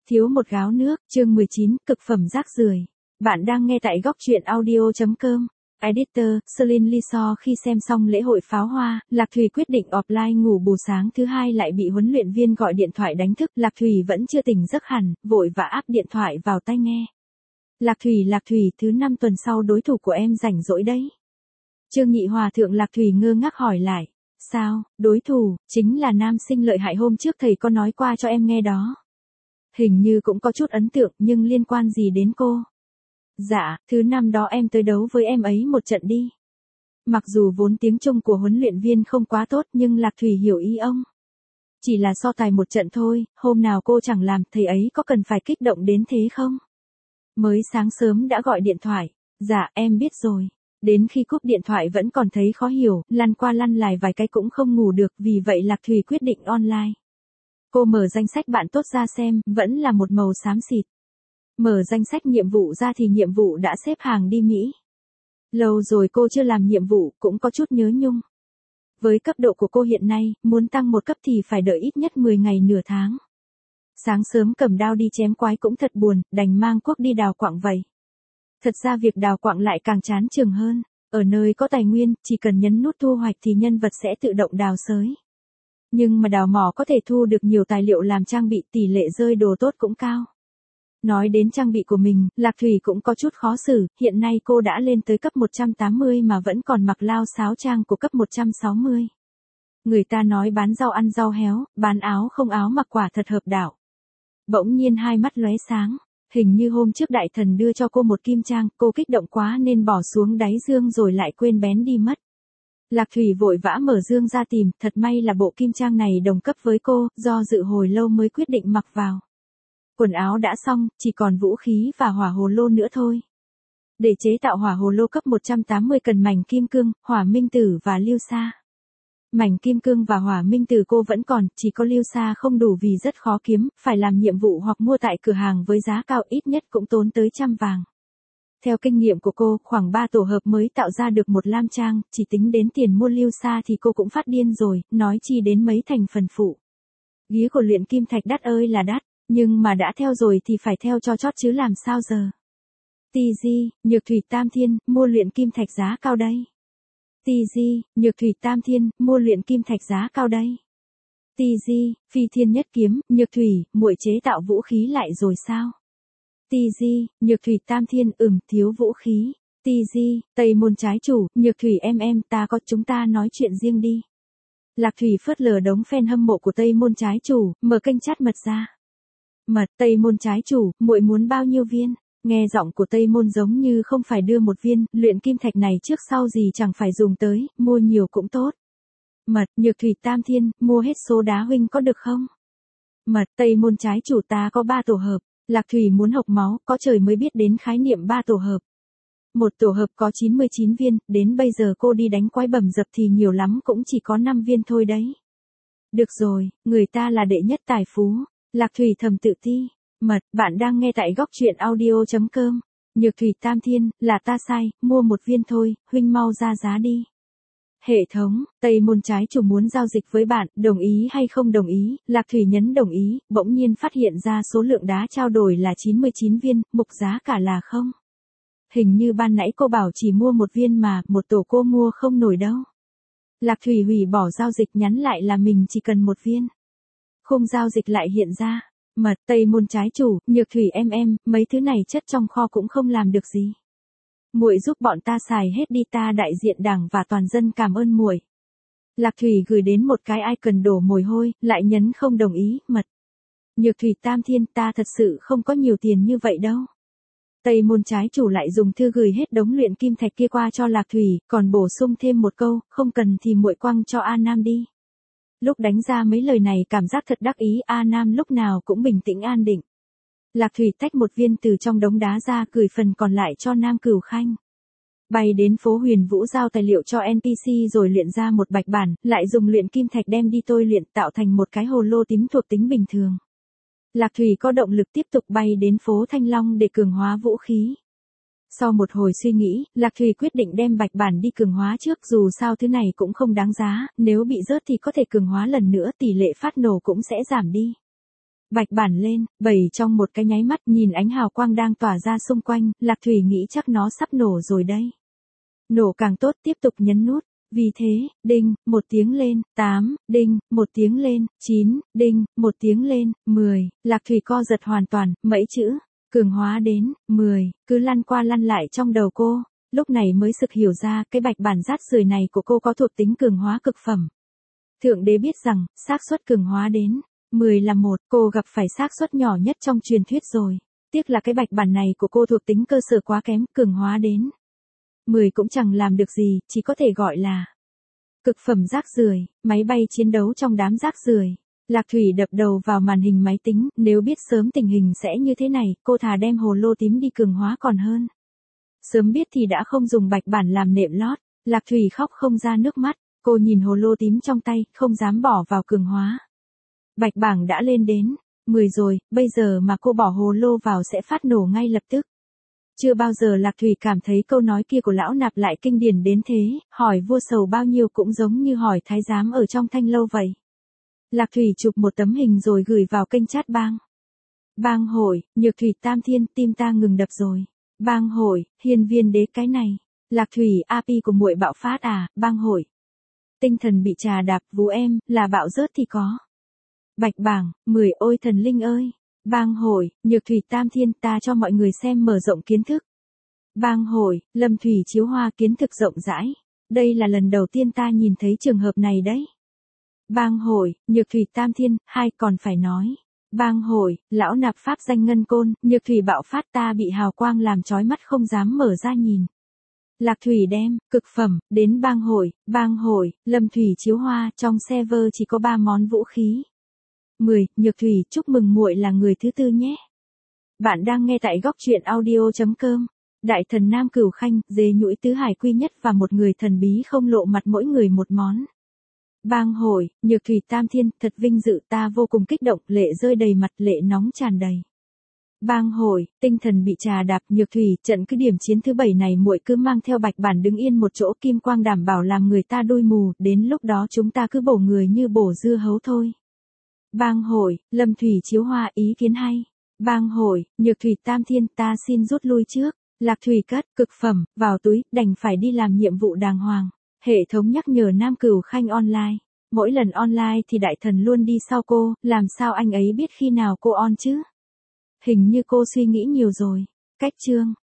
Thiếu một gáo nước, chương 19, cực phẩm rác rưởi. Bạn đang nghe tại góc truyện audio.com. Editor, Celine Liso khi xem xong lễ hội pháo hoa, Lạc Thùy quyết định offline ngủ bù sáng thứ hai lại bị huấn luyện viên gọi điện thoại đánh thức. Lạc Thùy vẫn chưa tỉnh giấc hẳn, vội vã áp điện thoại vào tai nghe. Lạc Thùy, thứ 5 tuần sau đối thủ của em rảnh rỗi đấy. Trương Nhị Hòa thượng Lạc Thùy ngơ ngác hỏi lại. Sao, đối thủ, chính là nam sinh lợi hại hôm trước thầy có nói qua cho em nghe đó. Hình như cũng có chút ấn tượng nhưng liên quan gì đến cô? Dạ, thứ 5 đó em tới đấu với em ấy một trận đi. Mặc dù vốn tiếng Trung của huấn luyện viên không quá tốt nhưng Lạc Thùy hiểu ý ông. Chỉ là so tài một trận thôi, hôm nào cô chẳng làm, thầy ấy có cần phải kích động đến thế không? Mới sáng sớm đã gọi điện thoại. Dạ, em biết rồi. Đến khi cúp điện thoại vẫn còn thấy khó hiểu, lăn qua lăn lại vài cái cũng không ngủ được, vì vậy Lạc Thùy quyết định online. Cô mở danh sách bạn tốt ra xem, vẫn là một màu xám xịt. Mở danh sách nhiệm vụ ra thì nhiệm vụ đã xếp hàng đi Mỹ. Lâu rồi cô chưa làm nhiệm vụ, cũng có chút nhớ nhung. Với cấp độ của cô hiện nay, muốn tăng một cấp thì phải đợi ít nhất 10 ngày nửa tháng. Sáng sớm cầm đao đi chém quái cũng thật buồn, đành mang cuốc đi đào quặng vậy. Thật ra việc đào quặng lại càng chán chường hơn. Ở nơi có tài nguyên, chỉ cần nhấn nút thu hoạch thì nhân vật sẽ tự động đào xới. Nhưng mà đào mỏ có thể thu được nhiều tài liệu làm trang bị, tỷ lệ rơi đồ tốt cũng cao. Nói đến trang bị của mình, Lạc Thùy cũng có chút khó xử, hiện nay cô đã lên tới cấp 180 mà vẫn còn mặc lao sáo trang của cấp 160. Người ta nói bán rau ăn rau héo, bán áo không áo mặc quả thật hợp đạo. Bỗng nhiên hai mắt lóe sáng, hình như hôm trước đại thần đưa cho cô một kim trang, cô kích động quá nên bỏ xuống đáy dương rồi lại quên bén đi mất. Lạc Thùy vội vã mở dương ra tìm, thật may là bộ kim trang này đồng cấp với cô, do dự hồi lâu mới quyết định mặc vào. Quần áo đã xong, chỉ còn vũ khí và hỏa hồ lô nữa thôi. Để chế tạo hỏa hồ lô cấp 180 cần mảnh kim cương, hỏa minh tử và lưu sa. Mảnh kim cương và hỏa minh tử cô vẫn còn, chỉ có lưu sa không đủ vì rất khó kiếm, phải làm nhiệm vụ hoặc mua tại cửa hàng với giá cao, ít nhất cũng tốn tới 100 vàng. Theo kinh nghiệm của cô, khoảng 3 tổ hợp mới tạo ra được một lam trang, chỉ tính đến tiền mua lưu sa thì cô cũng phát điên rồi, nói chi đến mấy thành phần phụ. Ghía của luyện kim thạch đắt ơi là đắt, nhưng mà đã theo rồi thì phải theo cho chót chứ làm sao giờ. TG, Nhược Thủy Tam Thiên, mua luyện kim thạch giá cao đây. TG, Nhược Thủy Tam Thiên, mua luyện kim thạch giá cao đây. TG, Phi Thiên Nhất Kiếm, Nhược Thủy, muội chế tạo vũ khí lại rồi sao? TG, Nhược Thủy Tam Thiên, thiếu vũ khí. TG, Tây Môn trái chủ, Nhược Thủy em, chúng ta nói chuyện riêng đi. Lạc Thùy phớt lờ đống fan hâm mộ của Tây Môn trái chủ, mở kênh chat mật ra. Mật, Tây Môn trái chủ, muội muốn bao nhiêu viên? Nghe giọng của Tây Môn giống như không phải đưa một viên, luyện kim thạch này trước sau gì chẳng phải dùng tới, mua nhiều cũng tốt. Mật, Nhược Thủy Tam Thiên, mua hết số đá huynh có được không? Mật, Tây Môn trái chủ ta có 3 tổ hợp. Lạc Thùy muốn hộc máu, có trời mới biết đến khái niệm 3 tổ hợp. Một tổ hợp có 99 viên, đến bây giờ cô đi đánh quái bầm dập thì nhiều lắm cũng chỉ có 5 viên thôi đấy. Được rồi, người ta là đệ nhất tài phú. Lạc Thùy thầm tự ti. Mật, bạn đang nghe tại góc truyện audio.com. Nhược Thủy Tam Thiên, là ta sai, mua một viên thôi, huynh mau ra giá đi. Hệ thống, Tây Môn trái chủ muốn giao dịch với bạn, đồng ý hay không đồng ý? Lạc Thùy nhấn đồng ý, bỗng nhiên phát hiện ra số lượng đá trao đổi là 99 viên, mục giá cả là không. Hình như ban nãy cô bảo chỉ mua một viên mà, một tổ cô mua không nổi đâu. Lạc Thùy hủy bỏ giao dịch, nhắn lại là mình chỉ cần một viên. Khung giao dịch lại hiện ra. Mật, Tây Môn trái chủ, Nhược Thủy em, mấy thứ này chất trong kho cũng không làm được gì. Muội giúp bọn ta xài hết đi, ta đại diện đảng và toàn dân cảm ơn muội. Lạc Thùy gửi đến một cái icon đổ mồ hôi, lại nhấn không đồng ý. Mật, Nhược Thủy Tam Thiên, ta thật sự không có nhiều tiền như vậy đâu. Tây Môn trái chủ lại dùng thư gửi hết đống luyện kim thạch kia qua cho Lạc Thùy, còn bổ sung thêm một câu, không cần thì muội quăng cho A Nam đi. Lúc đánh ra mấy lời này cảm giác thật đắc ý, A Nam lúc nào cũng bình tĩnh an định. Lạc Thùy tách một viên từ trong đống đá ra, gửi phần còn lại cho Nam Cửu Khanh. Bay đến phố Huyền Vũ giao tài liệu cho NPC rồi luyện ra một bạch bản, lại dùng luyện kim thạch đem đi tôi luyện tạo thành một cái hồ lô tím thuộc tính bình thường. Lạc Thùy có động lực tiếp tục bay đến phố Thanh Long để cường hóa vũ khí. Sau một hồi suy nghĩ, Lạc Thùy quyết định đem bạch bản đi cường hóa trước, dù sao thứ này cũng không đáng giá, nếu bị rớt thì có thể cường hóa lần nữa, tỷ lệ phát nổ cũng sẽ giảm đi. Bạch bản lên, trong một cái nháy mắt nhìn ánh hào quang đang tỏa ra xung quanh, Lạc Thủy nghĩ chắc nó sắp nổ rồi đây. Nổ càng tốt, tiếp tục nhấn nút. Vì thế, đinh, một tiếng lên, 8, đinh, một tiếng lên, 9, đinh, một tiếng lên, 10, Lạc Thủy co giật hoàn toàn, mấy chữ, cường hóa đến, 10, cứ lăn qua lăn lại trong đầu cô, lúc này mới sực hiểu ra cái bạch bản rác rưởi này của cô có thuộc tính cường hóa cực phẩm. Thượng đế biết rằng, xác suất cường hóa đến 10 là 1, cô gặp phải xác suất nhỏ nhất trong truyền thuyết rồi. Tiếc là cái bạch bản này của cô thuộc tính cơ sở quá kém, cường hóa đến 10 cũng chẳng làm được gì, chỉ có thể gọi là cực phẩm rác rưởi, máy bay chiến đấu trong đám rác rưởi. Lạc Thủy đập đầu vào màn hình máy tính, nếu biết sớm tình hình sẽ như thế này, cô thà đem hồ lô tím đi cường hóa còn hơn. Sớm biết thì đã không dùng bạch bản làm nệm lót. Lạc Thủy khóc không ra nước mắt, cô nhìn hồ lô tím trong tay, không dám bỏ vào cường hóa. Bạch bảng đã lên đến 10 rồi, bây giờ mà cô bỏ hồ lô vào sẽ phát nổ ngay lập tức. Chưa bao giờ Lạc Thủy cảm thấy câu nói kia của lão nạp lại kinh điển đến thế, hỏi vua sầu bao nhiêu cũng giống như hỏi thái giám ở trong thanh lâu vậy. Lạc Thủy chụp một tấm hình rồi gửi vào kênh chat bang. Bang hội, Nhược Thủy Tam Thiên, tim ta ngừng đập rồi. Bang hội, Hiên Viên Đế cái này. Lạc Thủy, API của muội bạo phát à, bang hội. Tinh thần bị trà đạp, vú em, là bạo rớt thì có. Bạch bảng, 10 ôi thần linh ơi. Bang hội, Nhược Thủy Tam Thiên, ta cho mọi người xem mở rộng kiến thức. Bang hội, Lâm Thủy chiếu hoa kiến thức rộng rãi. Đây là lần đầu tiên ta nhìn thấy trường hợp này đấy. Bang hội, Nhược Thủy Tam Thiên, hai còn phải nói. Bang hội, lão nạp pháp danh ngân côn, Nhược Thủy bạo phát, ta bị hào quang làm chói mắt không dám mở ra nhìn. Lạc Thủy đem, cực phẩm, đến bang hội, Lâm Thủy chiếu hoa, trong server chỉ có 3 món vũ khí. 10, Nhược Thủy, chúc mừng muội là người thứ 4 nhé. Bạn đang nghe tại góc truyện audio.com. Đại thần Nam Cửu Khanh, dê nhũi tứ hải quy nhất và một người thần bí không lộ mặt mỗi người một món. Bang hội, Nhược Thủy Tam Thiên, thật vinh dự, ta vô cùng kích động, lệ rơi đầy mặt, lệ nóng tràn đầy. Bang hội, tinh thần bị trà đạp, Nhược Thủy, trận cứ điểm chiến thứ 7 này muội cứ mang theo bạch bản đứng yên một chỗ, kim quang đảm bảo làm người ta đôi mù, đến lúc đó chúng ta cứ bổ người như bổ dưa hấu thôi. Bang hội, Lâm Thủy chiếu hoa, ý kiến hay. Bang hội, Nhược Thủy Tam Thiên, ta xin rút lui trước. Lạc Thủy cất, cực phẩm, vào túi, đành phải đi làm nhiệm vụ đàng hoàng. Hệ thống nhắc nhở Nam Cửu Khanh online. Mỗi lần online thì đại thần luôn đi sau cô, làm sao anh ấy biết khi nào cô on chứ? Hình như cô suy nghĩ nhiều rồi. Cách chương.